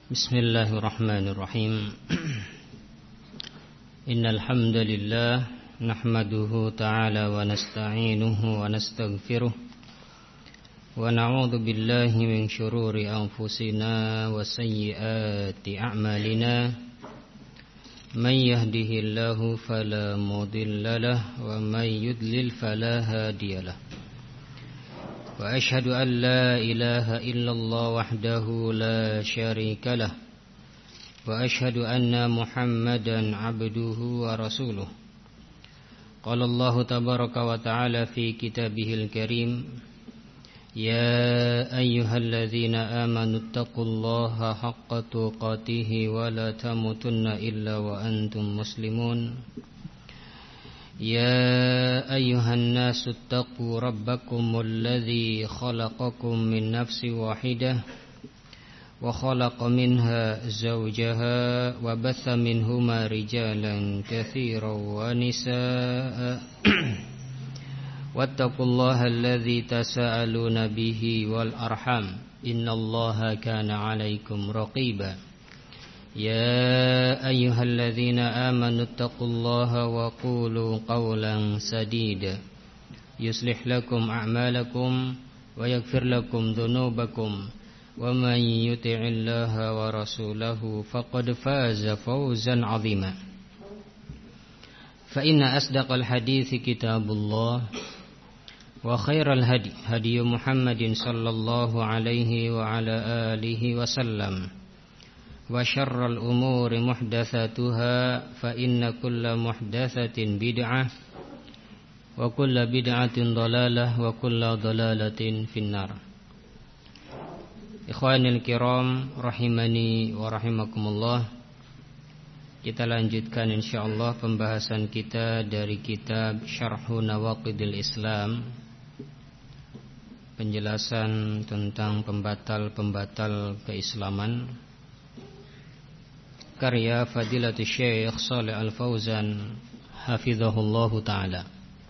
Bismillahirrahmanirrahim. Innal hamdalillah nahmaduhu ta'ala wa nasta'inuhu wa nastaghfiruh wa na'udzu billahi min shururi anfusina wa sayyiati a'malina. Man yahdihillahu fala mudilla lahu wa man yudlil fala hadiyalah. Wa ashhadu an la ilaha illallah wahdahu la syarika lah wa ashhadu anna Muhammadan abduhu wa rasuluh. Qala Allah tabaraka wa ta'ala fi kitabihil karim, ya ayyuhalladzina amanu taqullaha haqqa tuqatih wa la tamutunna illa wa antum muslimun. يا أيها الناس اتقوا ربكم الذي خلقكم من نفس واحدة وخلق منها زوجها وبث منهما رجالا كثيرا ونساء واتقوا الله الذي تساءلون به والأرحام إن الله كان عليكم رقيبا. يا أيها الذين آمنوا اتقوا الله وقولوا قولا سديدا يصلح لكم أعمالكم ويغفر لكم ذنوبكم ومن يطع الله ورسوله فقد فاز فوزا عظيما. فإن أصدق الحديث كتاب الله وخير الهدي هدي محمد صلى الله عليه وعلى آله وسلم وشر الأمور محدثاتها فإن كل محدثة بدعة وكل بدعة ضلالة وكل ضلالة في النار. Ikhwanil kiram rahimani wa rahimakumullah. Kita lanjutkan insyaallah pembahasan kita dari kitab Syarhu Nawaqidil Islam, penjelasan tentang pembatal-pembatal keislaman, karya Fadilatul Syekh Shalih Al-Fauzan hafizahullahu ta'ala.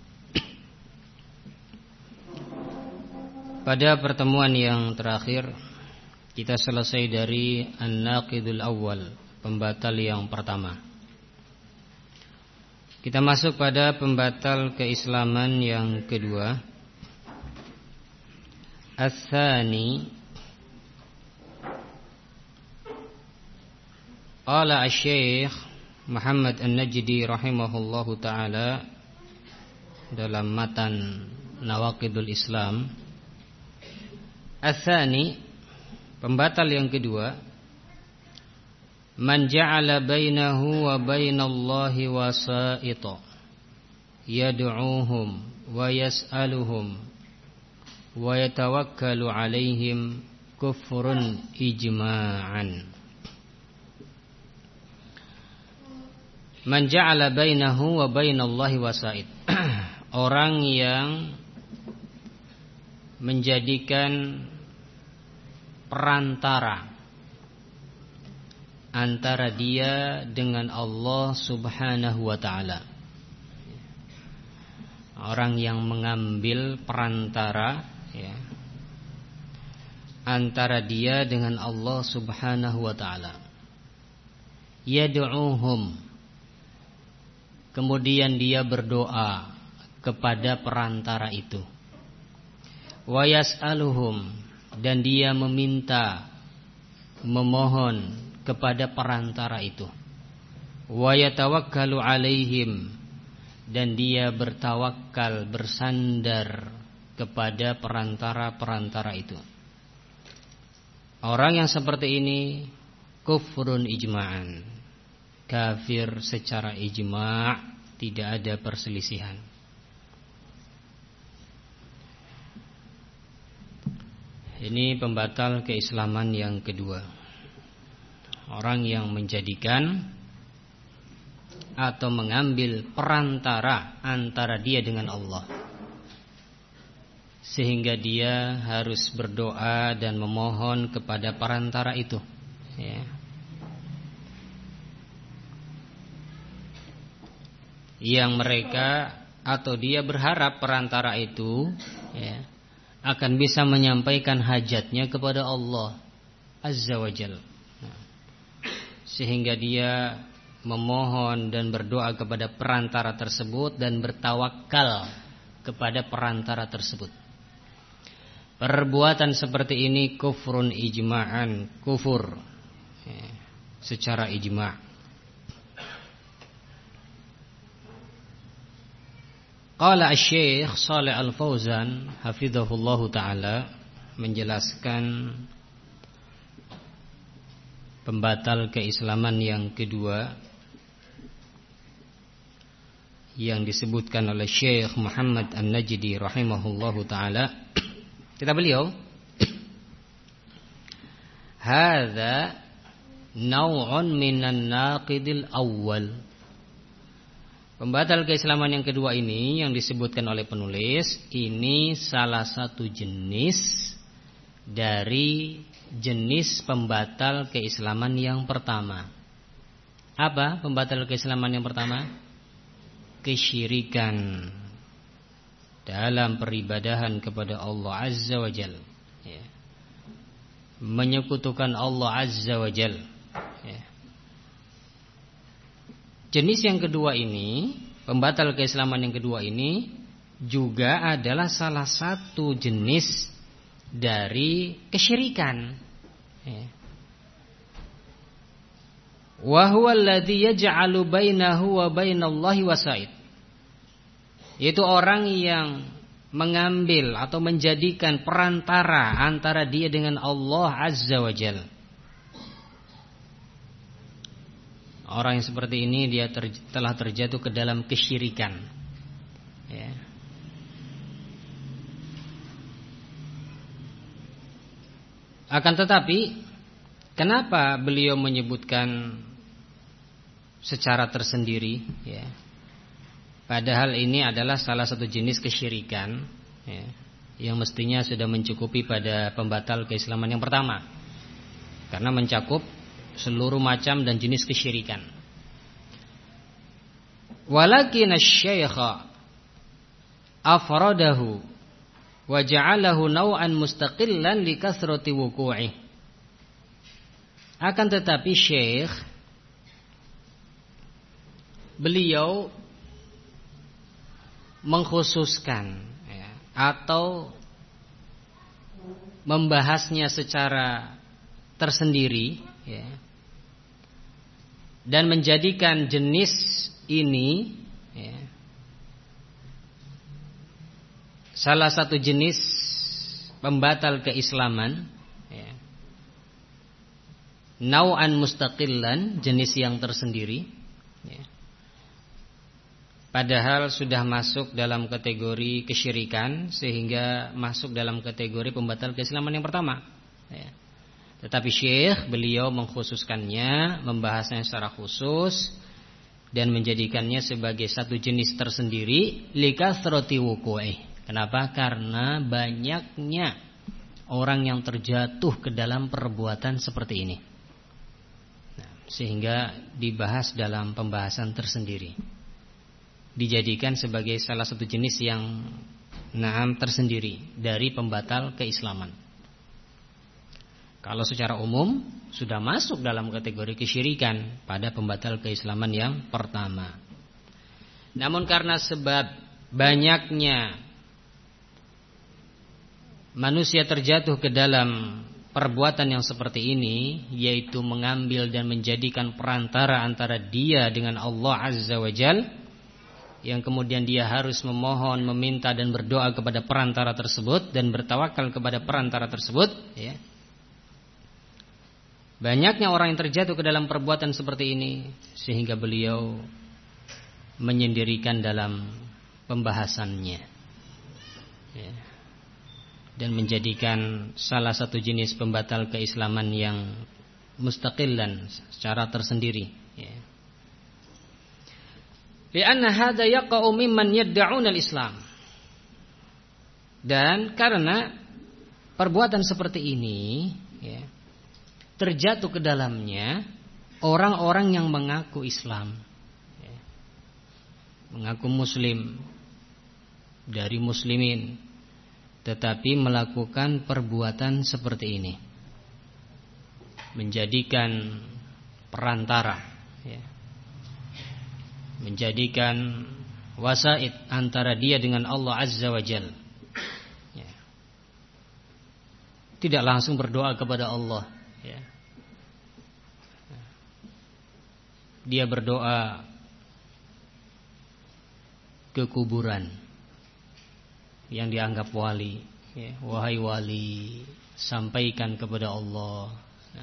Pada pertemuan yang terakhir kita selesai dari An-Naqidul Awwal, pembatal yang pertama. Kita masuk pada pembatal keislaman yang kedua, Ats-Tsani. Qala Asy-Syaikh Muhammad An-Najdi rahimahullahu ta'ala dalam matan Nawaqidul Islam, Ats-Tsani, pembatal yang kedua, man ja'ala bainahu wa bainallahi wasa'ita yad'uuhum wa yas'aluhum wa yatawakkalu 'alaihim kufrun ijma'an. Man ja'ala bainahu wa bainallahi wasa'id. Orang yang menjadikan perantara antara dia dengan Allah Subhanahu wa ta'ala. Orang yang mengambil perantara, ya, antara dia dengan Allah Subhanahu wa ta'ala. Yad'uuhum, kemudian dia berdoa kepada perantara itu. Wa yas'aluhum, dan dia meminta, memohon kepada perantara itu. Wa yatawakkalu 'alaihim, dan dia bertawakal, bersandar kepada perantara-perantara itu. Orang yang seperti ini kufrun ijma'an, kafir secara ijma', tidak ada perselisihan. Ini pembatal keislaman yang kedua. Orang yang menjadikan atau mengambil perantara antara dia dengan Allah, sehingga dia harus berdoa dan memohon kepada perantara itu, ya. Yang mereka atau dia berharap perantara itu, ya, akan bisa menyampaikan hajatnya kepada Allah Azza wa Jalla. sehingga dia memohon dan berdoa kepada perantara tersebut dan bertawakal kepada perantara tersebut. Perbuatan seperti ini kufrun ijma'an, kufur secara ijma'. Qala Asy-Syaikh Shalih Al-Fauzan hafizahullahu taala menjelaskan pembatal keislaman yang kedua yang disebutkan oleh Syekh Muhammad An-Najdi rahimahullahu taala. Kata beliau, hadza naw'un minan naqidil awwal. Pembatal keislaman yang kedua ini yang disebutkan oleh penulis, ini salah satu jenis dari jenis pembatal keislaman yang pertama. Apa pembatal keislaman yang pertama? Kesyirikan dalam peribadahan kepada Allah Azza wa Jal, ya. Menyekutukan Allah Azza wa Jal, ya. Jenis yang kedua ini, pembatal keislaman yang kedua ini juga adalah salah satu jenis dari kesyirikan, ya. Wa huwa alladhi yaj'alu bainahu wa bainallahi wasa'id. Yaitu orang yang mengambil atau menjadikan perantara antara dia dengan Allah Azza wa Jalla. Orang yang seperti ini dia telah terjatuh ke dalam kesyirikan, ya. Akan tetapi, kenapa beliau menyebutkan secara tersendiri, ya? Padahal ini adalah salah satu jenis kesyirikan, ya, yang mestinya sudah mencukupi pada pembatal keislaman yang pertama, karena mencakup seluruh macam dan jenis kesyirikan. Walakin asy-syaikha afradahu wa ja'alahu naw'an mustaqillan li kathrati wuqu'i. Akan tetapi syekh beliau mengkhususkan, ya, atau membahasnya secara tersendiri, ya, dan menjadikan jenis ini, ya, salah satu jenis pembatal keislaman, ya, nau'an mustaqillan, jenis yang tersendiri, ya. Padahal sudah masuk dalam kategori kesyirikan, sehingga masuk dalam kategori pembatal keislaman yang pertama, ya. Tetapi syekh beliau mengkhususkannya, membahasnya secara khusus dan menjadikannya sebagai satu jenis tersendiri likathrati wuqu'i. Kenapa? Karena banyaknya orang yang terjatuh ke dalam perbuatan seperti ini, nah, sehingga dibahas dalam pembahasan tersendiri, dijadikan sebagai salah satu jenis yang tersendiri dari pembatal keislaman. Kalau secara umum sudah masuk dalam kategori kesyirikan pada pembatal keislaman yang pertama. Namun karena sebab banyaknya manusia terjatuh ke dalam perbuatan yang seperti ini, yaitu mengambil dan menjadikan perantara antara dia dengan Allah Azza wa Jal, yang kemudian dia harus memohon, meminta dan berdoa kepada perantara tersebut dan bertawakal kepada perantara tersebut, ya. Banyaknya orang yang terjatuh ke dalam perbuatan seperti ini, sehingga beliau menyendirikan dalam pembahasannya, ya, dan menjadikan salah satu jenis pembatal keislaman yang mustaqillan, secara tersendiri, ya. Li'anna hadza yaqa'u mimman yad'una al-Islam. Dan karena perbuatan seperti ini, ya, terjatuh ke dalamnya orang-orang yang mengaku Islam, ya, mengaku muslim, dari muslimin, tetapi melakukan perbuatan seperti ini, menjadikan perantara, ya. Menjadikan wasaid antara dia dengan Allah Azza wa Jalla, ya. Tidak langsung berdoa kepada Allah, ya. Dia berdoa ke kuburan yang dianggap wali, ya. Wahai wali, sampaikan kepada Allah, ya,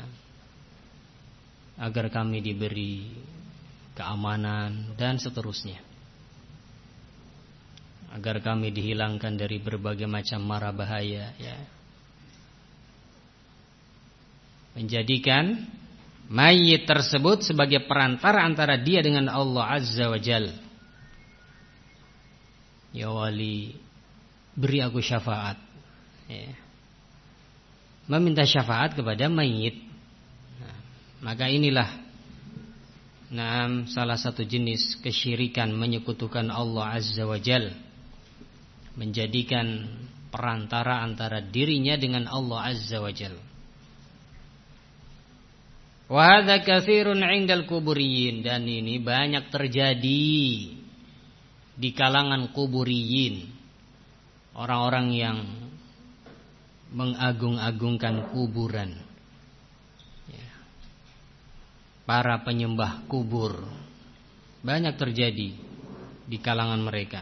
agar kami diberi keamanan dan seterusnya, agar kami dihilangkan dari berbagai macam mara bahaya, ya. Menjadikan mayit tersebut sebagai perantara antara dia dengan Allah Azza wa Jalla. Ya wali, beri aku syafaat, ya. Meminta syafaat kepada mayit. Nah, maka inilah salah satu jenis kesyirikan, menyekutukan Allah Azza wa Jalla, menjadikan perantara antara dirinya dengan Allah Azza wa Jalla. Wa hadza katsirun 'indal kuburiyin, dan ini banyak terjadi di kalangan kuburiyin, orang-orang yang mengagung-agungkan kuburan, ya. Para penyembah kubur, banyak terjadi di kalangan mereka.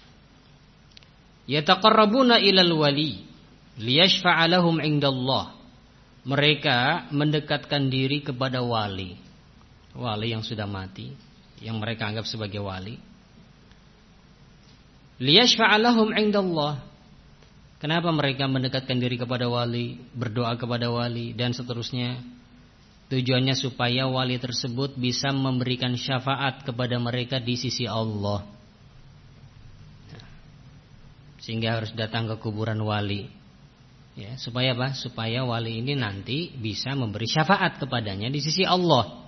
Yataqarrabuna ilal wali liyashfa'a lahum 'indallah. Mereka mendekatkan diri kepada wali yang sudah mati, yang mereka anggap sebagai wali. Liyashfa'a lahum 'indallah. Kenapa mereka mendekatkan diri kepada wali, berdoa kepada wali dan seterusnya? Tujuannya supaya wali tersebut bisa memberikan syafaat kepada mereka di sisi Allah. Sehingga harus datang ke kuburan wali, ya, supaya apa? Supaya wali ini nanti bisa memberi syafaat kepadanya di sisi Allah.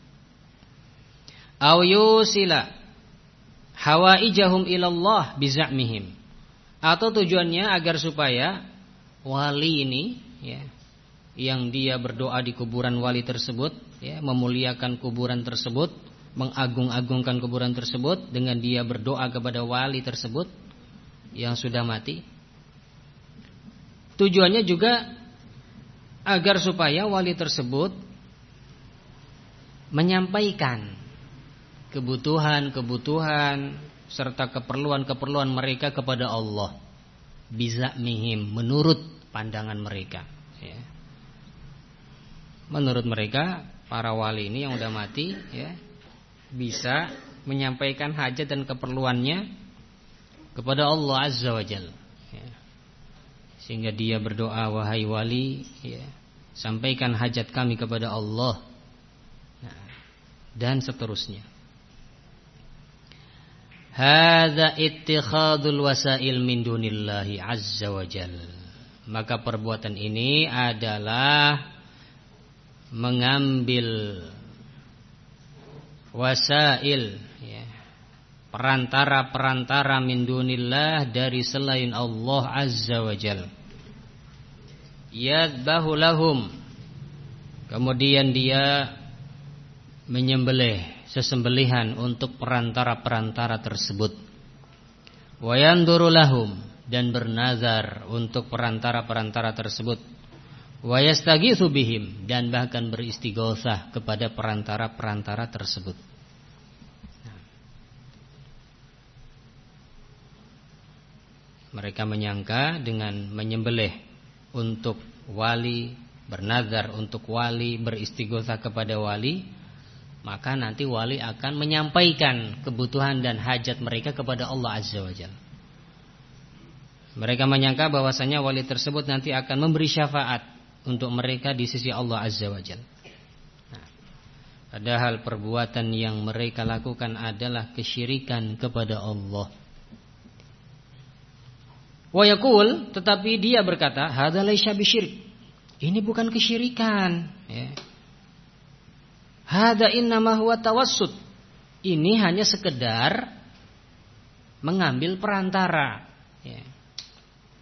Aw yusila hawaijahum ilallah bizamihim, atau tujuannya agar supaya wali ini, ya, yang dia berdoa di kuburan wali tersebut, ya, memuliakan kuburan tersebut, mengagung-agungkan kuburan tersebut dengan dia berdoa kepada wali tersebut yang sudah mati. Tujuannya juga agar supaya wali tersebut menyampaikan kebutuhan-kebutuhan serta keperluan-keperluan mereka kepada Allah bizamihim, menurut pandangan mereka, ya. Menurut mereka, para wali ini yang udah mati, ya, bisa menyampaikan hajat dan keperluannya kepada Allah Azza wa Jalla, ya. Sehingga dia berdoa, wahai wali, ya, sampaikan hajat kami kepada Allah, nah, dan seterusnya. Hadza ittikhadul wasail min dunillahi azza wa jalla. Maka perbuatan ini adalah mengambil wasail, ya, perantara-perantara min dunillah, dari selain Allah azza wa jalla. Yadbahu lahum, kemudian dia menyembelih sesembelihan untuk perantara-perantara tersebut. Wa yanduru lahum, dan bernazar untuk perantara-perantara tersebut. Wa yastagitsu bihim, dan bahkan beristighatsah kepada perantara-perantara tersebut. Mereka menyangka dengan menyembelih untuk wali, bernazar untuk wali, beristighatsah kepada wali, maka nanti wali akan menyampaikan kebutuhan dan hajat mereka kepada Allah Azza wa Jalla. Mereka menyangka bahwasanya wali tersebut nanti akan memberi syafaat untuk mereka di sisi Allah Azza wa Jalla. Nah, padahal perbuatan yang mereka lakukan adalah kesyirikan kepada Allah. Wa yaqul, tetapi dia berkata, hadza laisa bisyirik. Ini bukan kesyirikan, ya. Hada innama huwa tawassut. Ini hanya sekedar mengambil perantara, ya.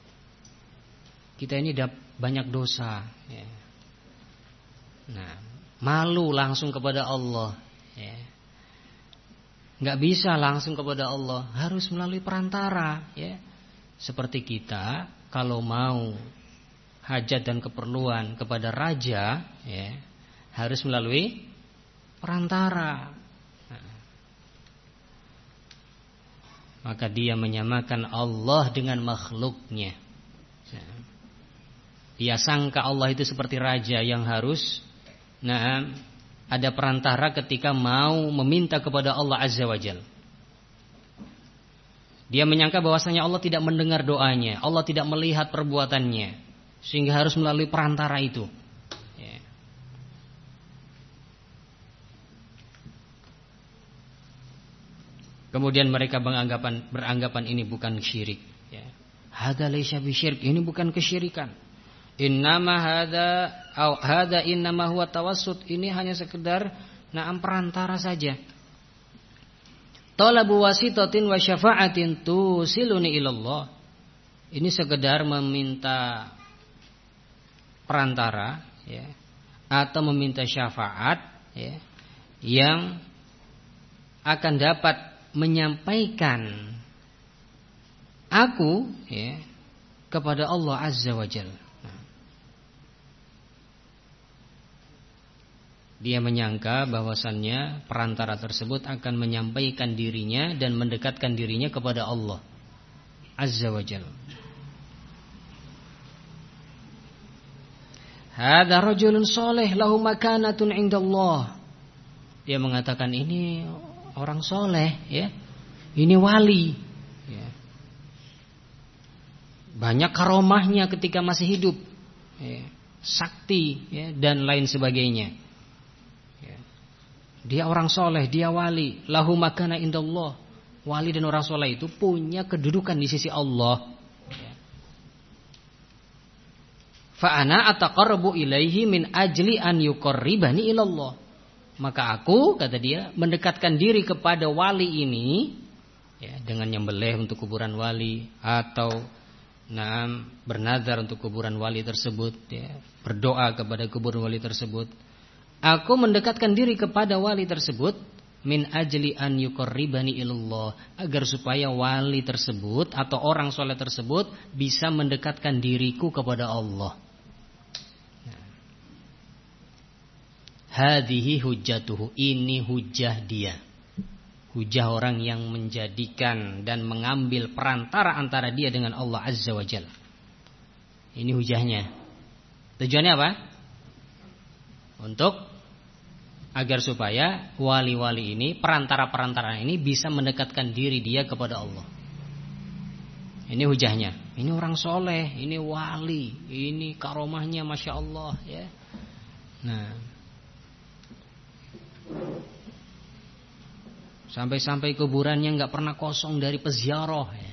Kita ini banyak dosa, ya. Nah, malu langsung kepada Allah, ya. Nggak bisa langsung kepada Allah, harus melalui perantara, ya. Seperti kita kalau mau hajat dan keperluan kepada raja, ya, harus melalui perantara. Maka dia menyamakan Allah dengan makhluknya. Dia sangka Allah itu seperti raja yang harus ada perantara ketika mau meminta kepada Allah Azza wa Jalla. Dia menyangka bahwasanya Allah tidak mendengar doanya, Allah tidak melihat perbuatannya, sehingga harus melalui perantara itu. Ya. Kemudian mereka beranggapan ini bukan syirik. Ya. Hada laisa bisyirk, ini bukan kesyirikan. Innama hada innama huwa tawassut, ini hanya sekedar perantara saja. Talabu wasitatin wa syafa'atin tusiluni ilallah. Ini sekedar meminta perantara, ya, atau meminta syafaat, ya, yang akan dapat menyampaikan aku, ya, kepada Allah Azza wa Jalla. Dia menyangka bahwasannya perantara tersebut akan menyampaikan dirinya dan mendekatkan dirinya kepada Allah Azza wa Jalla. Hadza rajulun shalih lahu makanatun indallah. Dia mengatakan ini orang soleh, ya. Ini wali, ya. Banyak karomahnya ketika masih hidup, ya. Sakti, ya, dan lain sebagainya. Dia orang soleh, dia wali. Lahu makana indallah. Wali dan orang soleh itu punya kedudukan di sisi Allah. Fa'ana ataqarrabu ilaihi min ajli an yuqarribani ilallah. Maka aku, kata dia, mendekatkan diri kepada wali ini, ya, dengan nyembelih untuk kuburan wali, atau bernazar untuk kuburan wali tersebut, ya, berdoa kepada kuburan wali tersebut. Aku mendekatkan diri kepada wali tersebut min ajli an yuqarribani ilallah, agar supaya wali tersebut atau orang soleh tersebut bisa mendekatkan diriku kepada Allah. Hadhihi hujjatuhu, ini hujjah dia. Hujjah orang yang menjadikan dan mengambil perantara antara dia dengan Allah Azza wa Jalla. Ini hujahnya. Tujuannya apa? Untuk agar supaya wali-wali ini, perantara-perantara ini bisa mendekatkan diri dia kepada Allah. Ini hujahnya. Ini orang soleh, ini wali, ini karomahnya Masya Allah, ya. Nah, sampai-sampai kuburannya nggak pernah kosong dari peziarah, ya.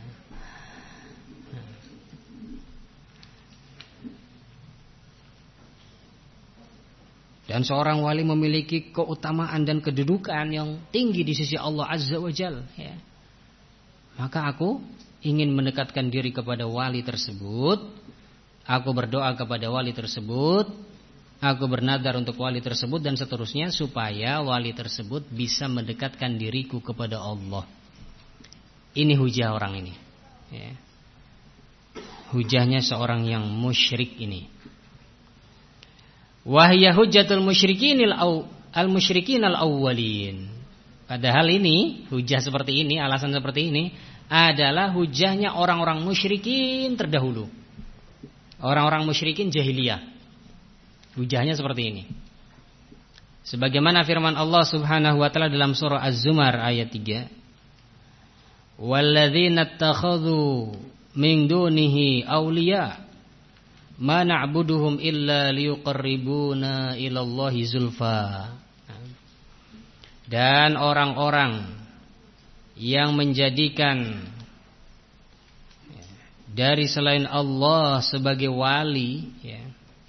Dan seorang wali memiliki keutamaan dan kedudukan yang tinggi di sisi Allah Azza wa Jalla, ya. Maka aku ingin mendekatkan diri kepada wali tersebut. Aku berdoa kepada wali tersebut. Aku bernadar untuk wali tersebut dan seterusnya, supaya wali tersebut bisa mendekatkan diriku kepada Allah. Ini hujah orang ini, ya. Hujahnya seorang yang musyrik ini. Wahya hujjatul musyrikinil awwalin. Padahal ini, hujah seperti ini, alasan seperti ini adalah hujahnya orang-orang musyrikin terdahulu. Orang-orang musyrikin jahiliyah. Hujahnya seperti ini. Sebagaimana firman Allah Subhanahu wa taala dalam surah Az-Zumar ayat 3. Walladzina ittakhadhu min dunihi awliya ma na'buduhum illa liyuqarribuna ilallahi zulfa. Dan orang-orang yang menjadikan dari selain Allah sebagai wali, ya.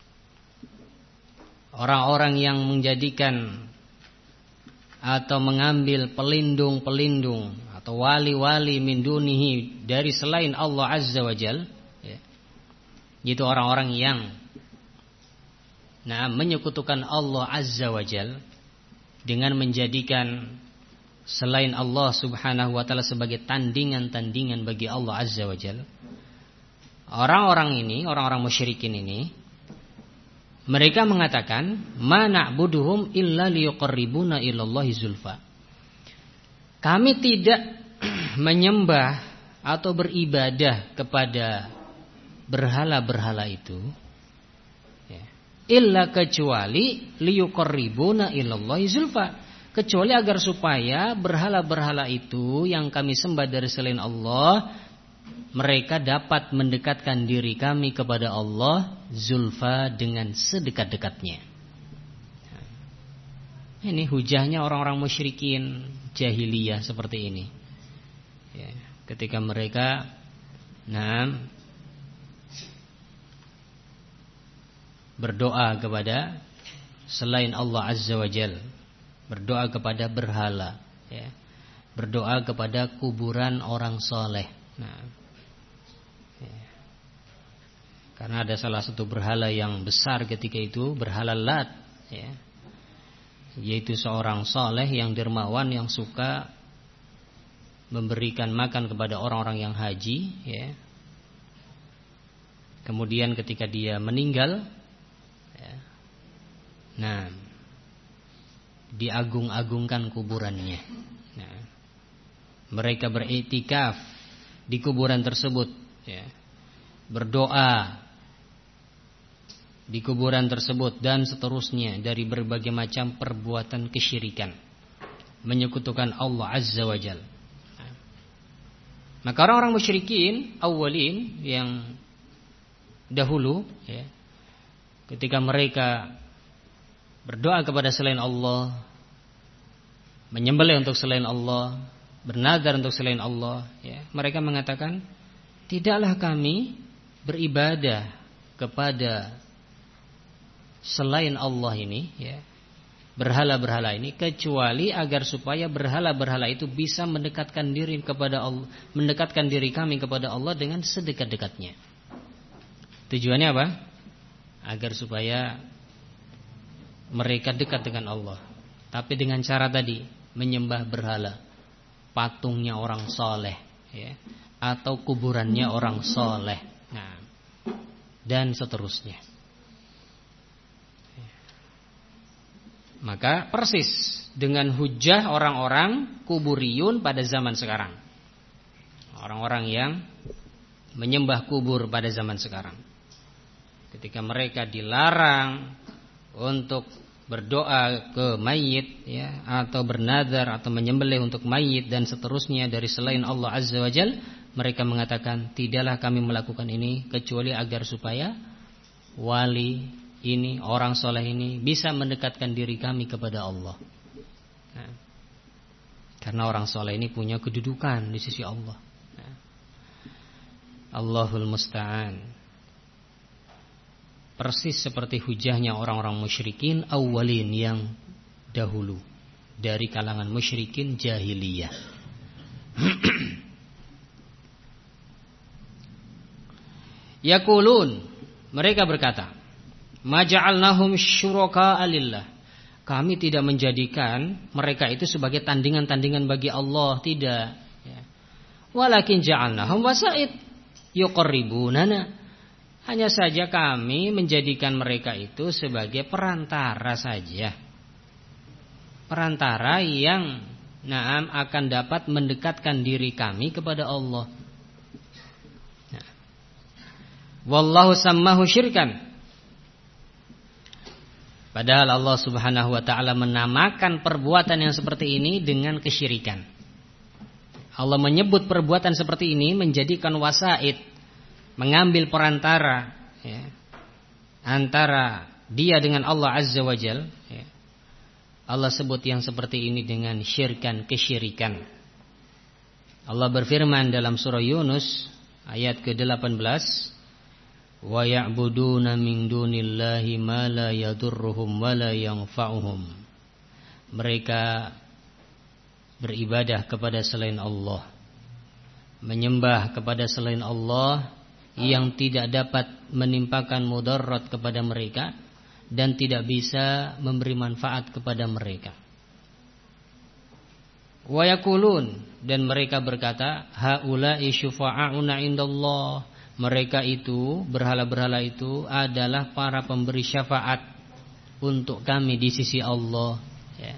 Orang-orang yang menjadikan atau mengambil pelindung-pelindung atau wali-wali min dunihi dari selain Allah Azza wa Jalla, itu orang-orang yang menyekutukan Allah Azza wa Jal dengan menjadikan selain Allah Subhanahu wa taala sebagai tandingan-tandingan bagi Allah Azza wa Jal. Orang-orang musyrikin ini, mereka mengatakan, "Ma na'buduhum illa liyuqarribuna ilallahi zulfa." Kami tidak menyembah atau beribadah kepada berhala-berhala itu, illa kecuali liyuqarribuna ilallahi zulfa, kecuali agar supaya berhala-berhala itu yang kami sembah dari selain Allah, mereka dapat mendekatkan diri kami kepada Allah zulfa, dengan sedekat-dekatnya. Ini hujahnya orang-orang musyrikin jahiliyah seperti ini. Ketika mereka berdoa kepada selain Allah Azza wa Jal, berdoa kepada berhala, berdoa kepada kuburan orang soleh. Karena ada salah satu berhala yang besar ketika itu, berhala Lat, yaitu seorang soleh yang dermawan, yang suka memberikan makan kepada orang-orang yang haji. Kemudian ketika dia meninggal, diagung-agungkan kuburannya. Mereka beriktikaf di kuburan tersebut, berdoa di kuburan tersebut, dan seterusnya dari berbagai macam perbuatan kesyirikan, menyekutukan Allah Azza wa Jal. Maka orang-orang musyrikin awalin yang dahulu, ketika mereka berdoa kepada selain Allah, menyembelih untuk selain Allah, bernazar untuk selain Allah, mereka mengatakan, tidaklah kami beribadah kepada selain Allah ini, berhala-berhala ini, kecuali agar supaya berhala-berhala itu bisa mendekatkan diri kepada Allah, mendekatkan diri kami kepada Allah dengan sedekat-dekatnya. Tujuannya apa? Agar supaya mereka dekat dengan Allah, tapi dengan cara tadi, menyembah berhala, patungnya orang soleh, atau kuburannya orang soleh, dan seterusnya. Maka persis dengan hujah orang-orang kuburiyun pada zaman sekarang, orang-orang yang menyembah kubur pada zaman sekarang, ketika mereka dilarang untuk berdoa ke mayit, atau bernazar atau menyembelih untuk mayit dan seterusnya dari selain Allah Azza wa Jal, mereka mengatakan, tidaklah kami melakukan ini kecuali agar supaya wali ini, orang soleh ini, bisa mendekatkan diri kami kepada Allah. Karena orang soleh ini punya kedudukan di sisi Allah. Allahul Musta'an. Persis seperti hujahnya orang-orang musyrikin awalin yang dahulu, dari kalangan musyrikin jahiliyah. Yaqulun, mereka berkata, maja'alnahum syuraka'a lillah, kami tidak menjadikan mereka itu sebagai tandingan-tandingan bagi Allah, tidak. Walakin ja'alnahum wasa'id yuqarribunana, hanya saja kami menjadikan mereka itu sebagai perantara saja, perantara yang akan dapat mendekatkan diri kami kepada Allah. Wallahu sammahu syirkan, padahal Allah Subhanahu wa ta'ala menamakan perbuatan yang seperti ini dengan kesyirikan. Allah menyebut perbuatan seperti ini menjadikan wasaid, mengambil perantara, antara dia dengan Allah Azza wa Jal. Allah sebut yang seperti ini dengan syirkan, kesyirikan. Allah berfirman dalam surah Yunus ayat ke-18, wa ya'buduna min dunillahi ma la yadurruhum wa la yanfa'uhum. Mereka beribadah kepada selain Allah, menyembah kepada selain Allah yang tidak dapat menimpakan mudarat kepada mereka dan tidak bisa memberi manfaat kepada mereka. Wa yaqulun, dan mereka berkata, haula'i syufa'auna indallah, mereka itu, berhala-berhala itu adalah para pemberi syafaat untuk kami di sisi Allah, ya.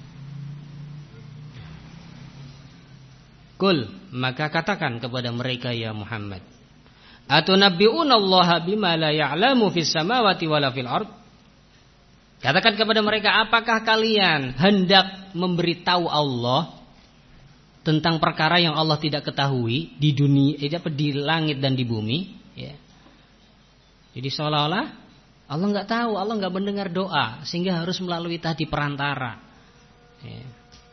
Kul, maka katakan kepada mereka ya Muhammad, atunabbi'unallaha bima la ya'lamu fis samawati wala fil ard. Katakan kepada mereka, apakah kalian hendak memberitahu Allah tentang perkara yang Allah tidak ketahui di dunia, di langit dan di bumi, ya. Jadi seolah-olah Allah nggak tahu, Allah nggak mendengar doa, sehingga harus melalui tadi perantara, ya.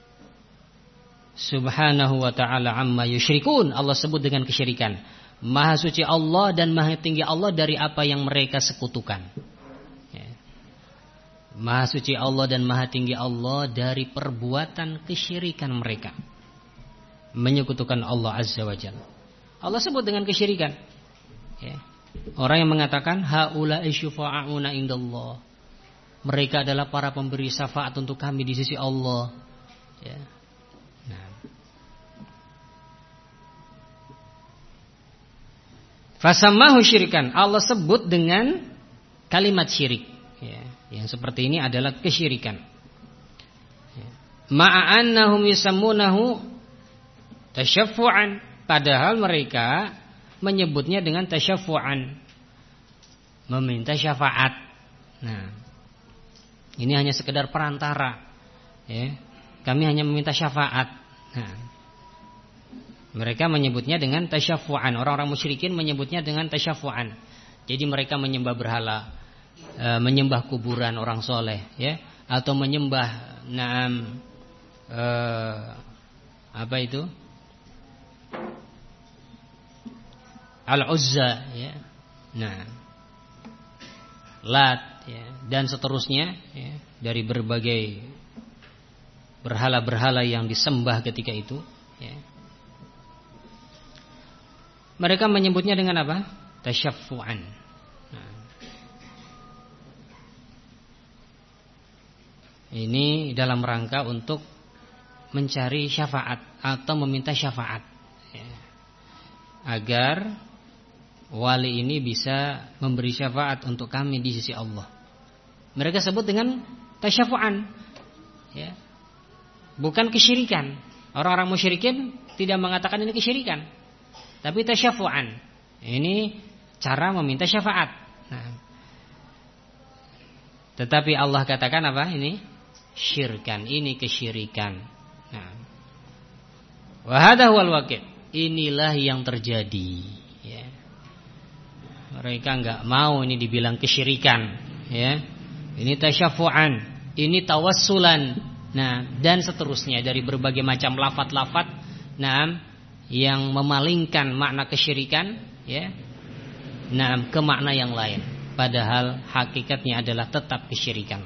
Subhanahu wa ta'ala amma yusyrikun, Allah sebut dengan kesyirikan. Maha suci Allah dan maha tinggi Allah dari apa yang mereka sekutukan, ya. Maha suci Allah dan maha tinggi Allah dari perbuatan kesyirikan mereka, menyekutukan Allah Azza wa Jalla. Allah sebut dengan kesyirikan, ya. Orang yang mengatakan haula'i syufa'auna indallah, mereka adalah para pemberi syafaat untuk kami di sisi Allah, ya. Nah, fasammahu syirikan, Allah sebut dengan kalimat syirik, ya. Yang seperti ini adalah kesyirikan, ya. Ma'annahum yusammunahu tasyaffu'an, padahal mereka menyebutnya dengan tasyaffu'an, meminta syafaat. Nah, ini hanya sekedar perantara, ya. Kami hanya meminta syafaat. Nah, mereka menyebutnya dengan tasyaffu'an. Orang-orang musyrikin menyebutnya dengan tasyaffu'an. Jadi mereka menyembah berhala, menyembah kuburan orang soleh, ya, atau menyembah apa itu? Al-Uzza, ya. Nah, Lat, ya, dan seterusnya, ya, dari berbagai berhala-berhala yang disembah ketika itu, ya. Mereka menyebutnya dengan apa? Tasyaffu'an. Nah, ini dalam rangka untuk mencari syafaat atau meminta syafaat, ya, agar wali ini bisa memberi syafaat untuk kami di sisi Allah. Mereka sebut dengan tasyaffu'an, ya, bukan kesyirikan. Orang-orang musyrikin tidak mengatakan ini kesyirikan, tapi tasyaffu'an. Ini cara meminta syafaat. Nah, tetapi Allah katakan apa? Ini syirkan, ini kesyirikan. Nah, wa hadha huwal waqi', inilah yang terjadi, ya. Mereka enggak mau ini dibilang kesyirikan, ya. Ini tasyaffu'an, ini tawassulan. Nah, dan seterusnya dari berbagai macam lafaz-lafaz, nah, yang memalingkan makna kesyirikan, ya, nah, ke makna yang lain, padahal hakikatnya adalah tetap kesyirikan.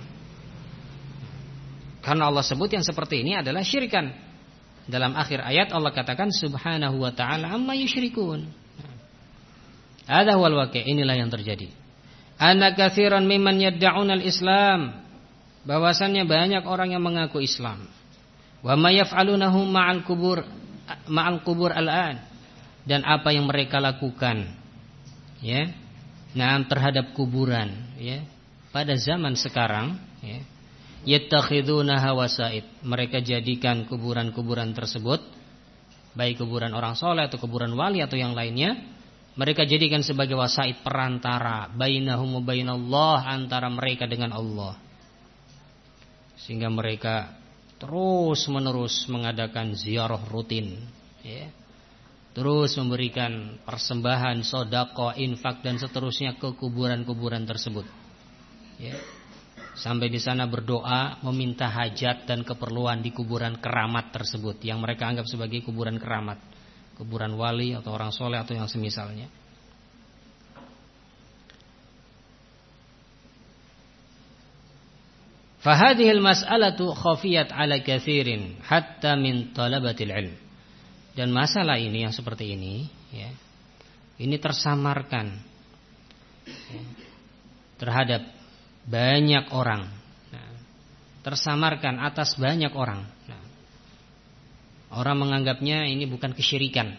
Karena Allah sebut yang seperti ini adalah syirikan. Dalam akhir ayat Allah katakan subhanahu wa ta'ala amma yusyrikun. Hadza huwal waqi', inilah yang terjadi. Anna katsiran mimman yad'una al-islam, bahwasannya banyak orang yang mengaku Islam. Wa may yaf'alunahu ma'al qubur al-an, dan apa yang mereka lakukan, ya, nah, terhadap kuburan, ya, pada zaman sekarang, ya, yattakhidunaha wasaid, mereka jadikan kuburan-kuburan tersebut, baik kuburan orang soleh atau kuburan wali atau yang lainnya, mereka jadikan sebagai wasaid, perantara bainahum wa bainallah, antara mereka dengan Allah. Sehingga mereka terus menerus mengadakan ziarah rutin, ya, terus memberikan persembahan, sedekah, infak dan seterusnya ke kuburan-kuburan tersebut, ya. Sampai di sana berdoa meminta hajat dan keperluan di kuburan keramat tersebut, yang mereka anggap sebagai kuburan keramat, kuburan wali atau orang soleh atau yang semisalnya. Fahadhil mas'alatu khafiyat ala katsirin hatta min talabatil ilm. Dan masalah ini yang seperti ini, ya, ini tersamarkan, ya, terhadap banyak orang. Nah, tersamarkan atas banyak orang. Nah, orang menganggapnya ini bukan kesyirikan.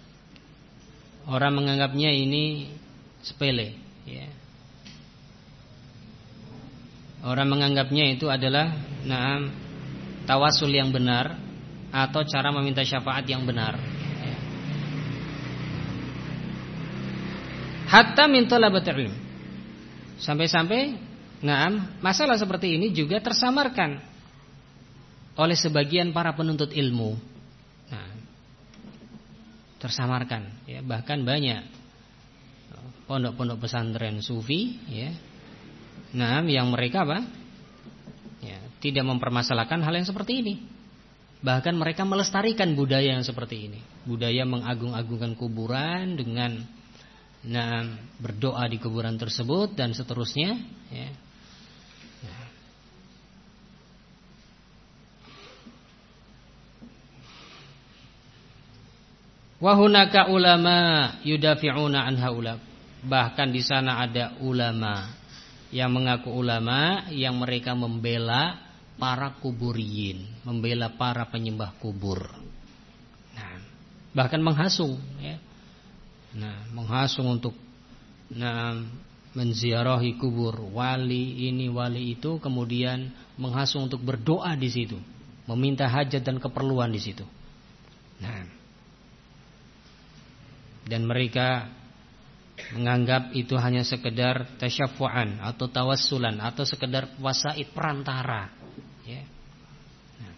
Orang menganggapnya ini sepele, ya. Orang menganggapnya itu adalah tawasul yang benar atau cara meminta syafaat yang benar. Hatta min talabatil ilm. Sampai-sampai masalah seperti ini juga tersamarkan oleh sebagian para penuntut ilmu. Nah, tersamarkan, ya, bahkan banyak pondok-pondok pesantren sufi, ya. Nah, yang mereka ya, tidak mempermasalahkan hal yang seperti ini. Bahkan mereka melestarikan budaya yang seperti ini. Budaya mengagung-agungkan kuburan dengan berdoa di kuburan tersebut dan seterusnya, ya. Wa hunaka ulama yudafi'una an haula. Bahkan di sana ada ulama yang mengaku ulama yang mereka membela para kuburiyin, membela para penyembah kubur. Nah, bahkan menghasung, ya. Nah, menghasung untuk menziarahi kubur wali ini wali itu, kemudian menghasung untuk berdoa di situ, meminta hajat dan keperluan di situ. Nah, dan mereka menganggap itu hanya sekedar tasyaffu'an atau tawassulan atau sekedar wasaid perantara, ya. Nah,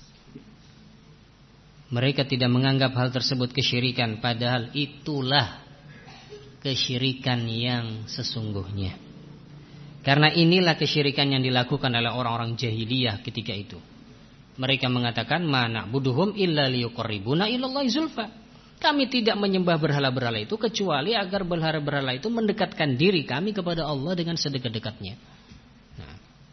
mereka tidak menganggap hal tersebut kesyirikan, padahal itulah kesyirikan yang sesungguhnya. Karena inilah kesyirikan yang dilakukan oleh orang-orang jahiliyah ketika itu. Mereka mengatakan ma na'buduhum illa liyuqarribuna ilallahi zulfa. Kami tidak menyembah berhala-berhala itu kecuali agar berhala-berhala itu mendekatkan diri kami kepada Allah dengan sedekat-dekatnya. Nah,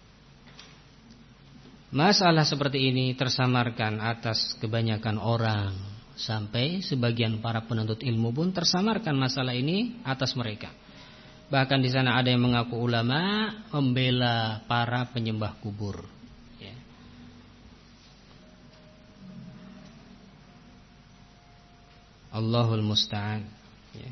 masalah seperti ini tersamarkan atas kebanyakan orang, sampai sebagian para penuntut ilmu pun tersamarkan masalah ini atas mereka. Bahkan di sana ada yang mengaku ulama membela para penyembah kubur. Allahul musta'an, ya.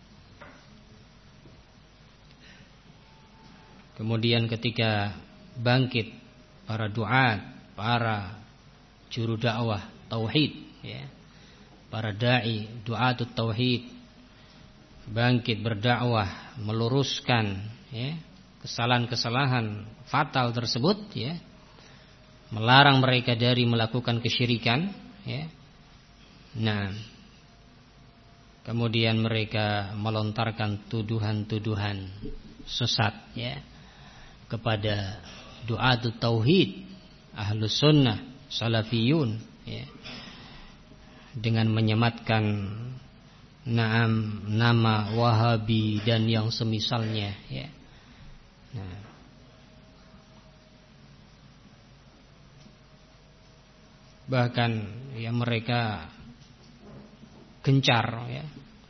Kemudian ketika bangkit para duat, para juru dakwah tauhid, ya, para dai duatut tauhid, bangkit berdakwah meluruskan, ya, kesalahan-kesalahan fatal tersebut, ya, melarang mereka dari melakukan kesyirikan, ya. Nah, kemudian mereka melontarkan tuduhan-tuduhan sesat, ya, kepada du'atut tauhid, ahlus sunnah, salafiyun, ya, dengan menyematkan nama Wahabi dan yang semisalnya, ya. Nah, bahkan ya mereka gencar, ya,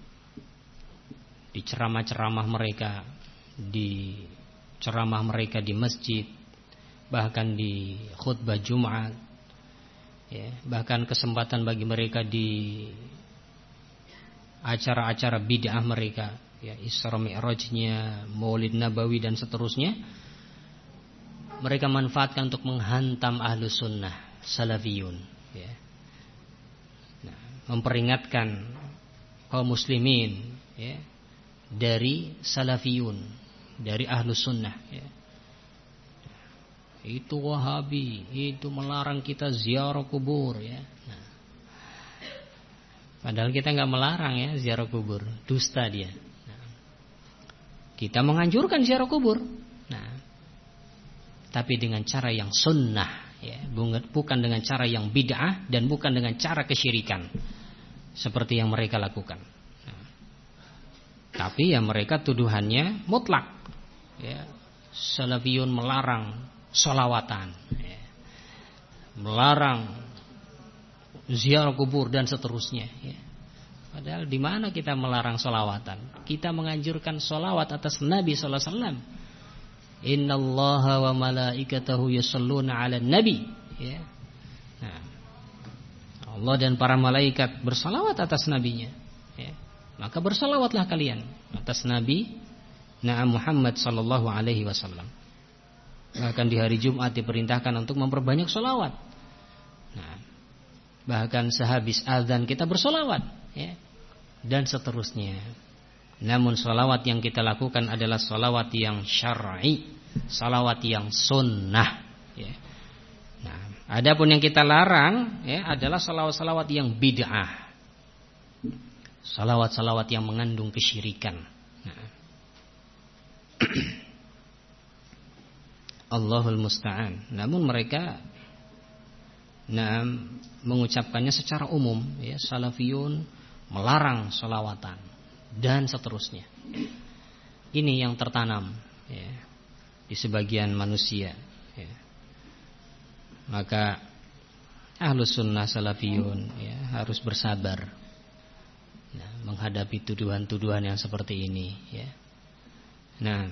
di ceramah-ceramah mereka, di ceramah mereka di masjid, bahkan di khutbah Jumat, ya, bahkan kesempatan bagi mereka di acara-acara bid'ah mereka, ya, Isra Mi'rajnya, Maulid Nabawi dan seterusnya, mereka manfaatkan untuk menghantam ahlus sunnah salafiyun, ya. Memperingatkan kaum muslimin, ya, dari salafiyun, dari ahlus sunnah, ya. Itu Wahabi, itu melarang kita ziarah kubur, ya. Nah, padahal kita nggak melarang, ya, ziarah kubur, dusta dia. Nah, kita menganjurkan ziarah kubur, nah, tapi dengan cara yang sunnah, ya, bukan dengan cara yang bid'ah dan bukan dengan cara kesyirikan seperti yang mereka lakukan. Nah, tapi ya mereka tuduhannya mutlak, ya, salafiyun melarang sholawatan, ya, melarang ziarah kubur dan seterusnya, ya. Padahal di mana kita melarang sholawatan? Kita menganjurkan sholawat atas Nabi sallallahu alaihi wasallam, Innallaha wa malaikatahu yusholluna 'alan nabi. Ya. Nah, Allah dan para malaikat bersalawat atas nabinya. Ya. Maka bersalawatlah kalian atas nabi Muhammad sallallahu alaihi wasallam. Bahkan di hari Jumat diperintahkan untuk memperbanyak salawat. Nah, bahkan sehabis azan kita bersalawat, ya. Dan seterusnya. Namun salawat yang kita lakukan adalah salawat yang syar'i, salawat yang sunnah, ya. Nah, adapun yang kita larang, ya, adalah salawat-salawat yang bid'ah, salawat-salawat yang mengandung kesyirikan. Nah. Allahul musta'an. Namun mereka mengucapkannya secara umum, ya, salafiyun melarang salawatan dan seterusnya. Ini yang tertanam, ya, di sebagian manusia, ya. Maka ahlus sunnah salafiyun, ya, harus bersabar, nah, menghadapi tuduhan-tuduhan yang seperti ini, ya. Nah,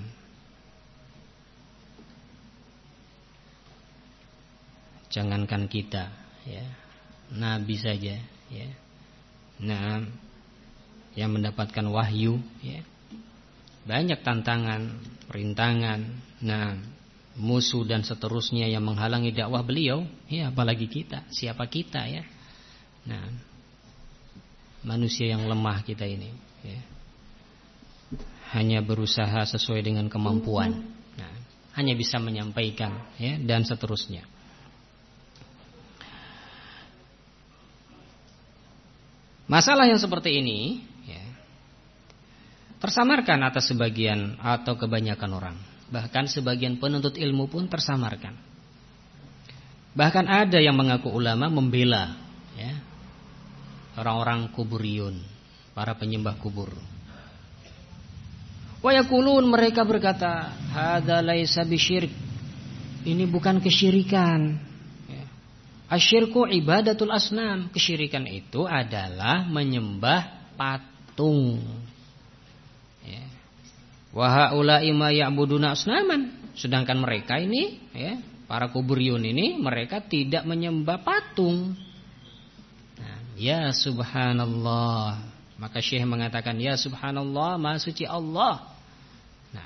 jangankan kita, ya, Nabi saja, ya, nah, yang mendapatkan wahyu, ya, banyak tantangan, perintangan, nah, musuh dan seterusnya yang menghalangi dakwah beliau, ya, apalagi kita, siapa kita, ya. Nah, manusia yang lemah kita ini, ya, hanya berusaha sesuai dengan kemampuan, nah, hanya bisa menyampaikan, ya, dan seterusnya. Masalah yang seperti ini, ya, tersamarkan atas sebagian atau kebanyakan orang. Bahkan sebagian penuntut ilmu pun tersamarkan. Bahkan ada yang mengaku ulama membela, ya, orang-orang kuburiyun, para penyembah kubur. Wa yaqulun, mereka berkata, hadza laisa bisyirk. Ini bukan kesyirikan. Asyirku ibadatul asnam. Kesyirikan itu adalah menyembah patung. Ya. Wa haula'i ma ya'buduna asnaman. Sedangkan mereka ini, ya, para kuburiyun ini, mereka tidak menyembah patung. Nah, ya subhanallah. Maka Syekh mengatakan, ya subhanallah, maha suci Allah. Nah,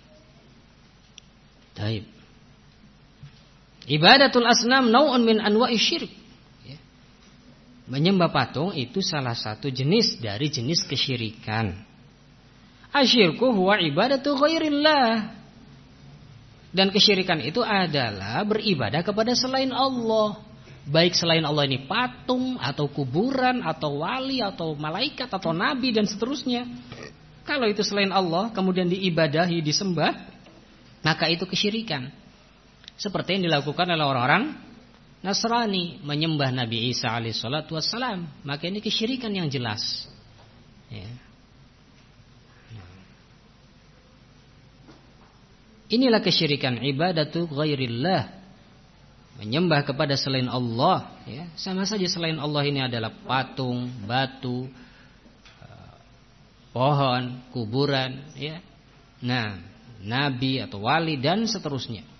taib. Ibadatul asnam nau'un min anwa'i syirk, ya. Menyembah patung itu salah satu jenis dari jenis kesyirikan. Asyirku huwa ibadatu ghairillah. Dan kesyirikan itu adalah beribadah kepada selain Allah. Baik selain Allah ini patung, atau kuburan, atau wali, atau malaikat, atau nabi, dan seterusnya. Kalau itu selain Allah kemudian diibadahi, disembah, maka itu kesyirikan. Seperti yang dilakukan oleh orang-orang Nasrani, menyembah Nabi Isa alaihissalatu wassalam. Maka ini kesyirikan yang jelas, ya. Inilah kesyirikan, ibadatu ghairillah, menyembah kepada selain Allah, ya. Sama saja selain Allah ini adalah patung, batu, pohon, kuburan, ya. Nah, nabi atau wali dan seterusnya.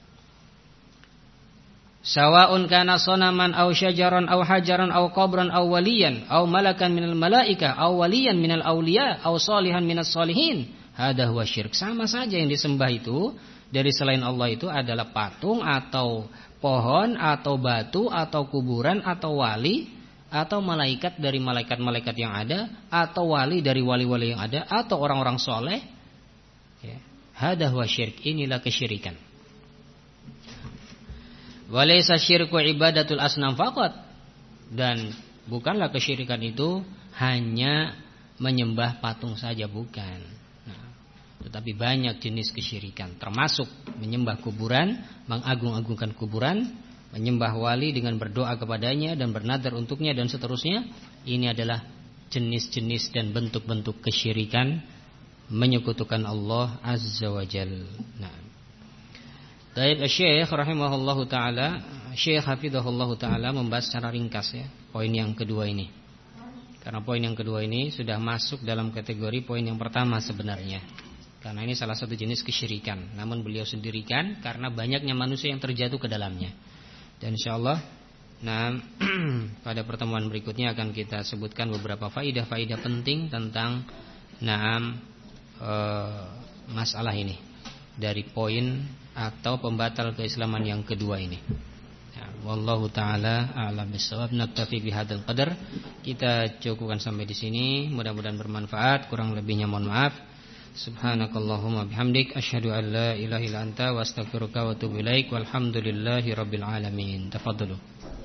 Sawa'un kana sonaman aw syajaran aw hajaran aw qabran aw waliyan aw malakan minal malaika aw waliyan minal awliya aw salihan minas salihin, hadha huwa syirk. Sama saja yang disembah itu dari selain Allah itu adalah patung atau pohon atau batu atau kuburan atau wali atau malaikat dari malaikat-malaikat yang ada atau wali dari wali-wali yang ada atau orang-orang soleh, ya. Hadha huwa syirk. Inilah kesyirikan. Walaysa syirku ibadatul asnam faqat. Dan bukanlah kesyirikan itu hanya menyembah patung saja, bukan. Nah, tetapi banyak jenis kesyirikan, termasuk menyembah kuburan, mengagung-agungkan kuburan, menyembah wali dengan berdoa kepadanya dan bernadar untuknya dan seterusnya. Ini adalah jenis-jenis dan bentuk-bentuk kesyirikan, menyekutukan Allah Azza wa Jalla. Nah, Taib Syekh rahimahullahu taala, Syekh hafizahullahu taala membahas secara ringkas, ya, poin yang kedua ini. Karena poin yang kedua ini sudah masuk dalam kategori poin yang pertama sebenarnya. Karena ini salah satu jenis kesyirikan. Namun beliau sendirikan karena banyaknya manusia yang terjatuh ke dalamnya. Dan insyaallah pada pertemuan berikutnya akan kita sebutkan beberapa faidah-faidah penting tentang masalah ini. Dari poin atau pembatal keislaman yang kedua ini. Wallahu taala a'lam bissawab. Naktafi bihadzal qadar. Kita cukupkan sampai di sini. Mudah-mudahan bermanfaat. Kurang lebihnya mohon maaf. Subhanakallahumma bihamdik asyhadu an la ilaha illa anta wa astaghfiruka wa atubu ilaik. Walhamdulillahirabbil alamin. Tafadhalu.